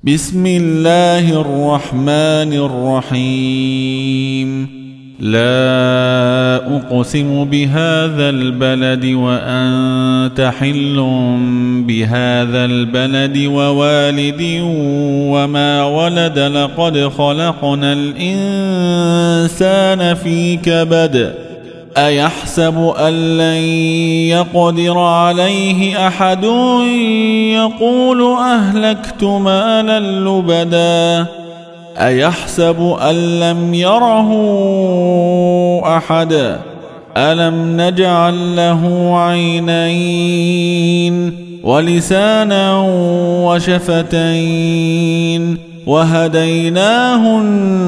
بسم الله الرحمن الرحيم لا أقسم بهذا البلد وأنت حل بهذا البلد ووالد وما ولد لقد خلقنا الإنسان في كبد أيحسب أن لن يقدر عليه أحد يقول أهلكت مالا لبدا أيحسب أن لم يره أحد ألم نجعل له عينين ولسانا وشفتين وهديناه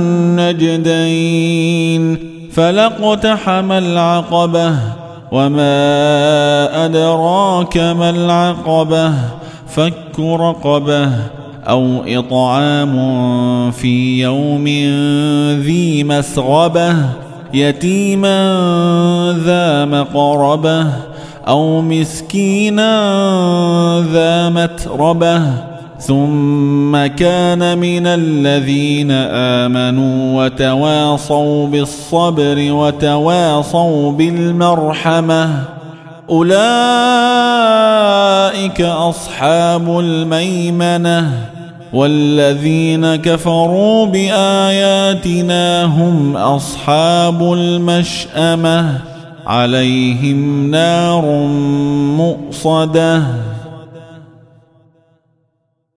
النجدين فلاقتحم العقبة وما أدراك ما العقبة فك رقبة أو إطعام في يوم ذي مسغبة يتيما ذا مقربة أو مسكينا ذا متربة ثم كان من الذين آمنوا وتواصوا بالصبر وتواصوا بالمرحمة أولئك أصحاب الميمنة والذين كفروا بآياتنا هم أصحاب المشأمة عليهم نار مؤصدة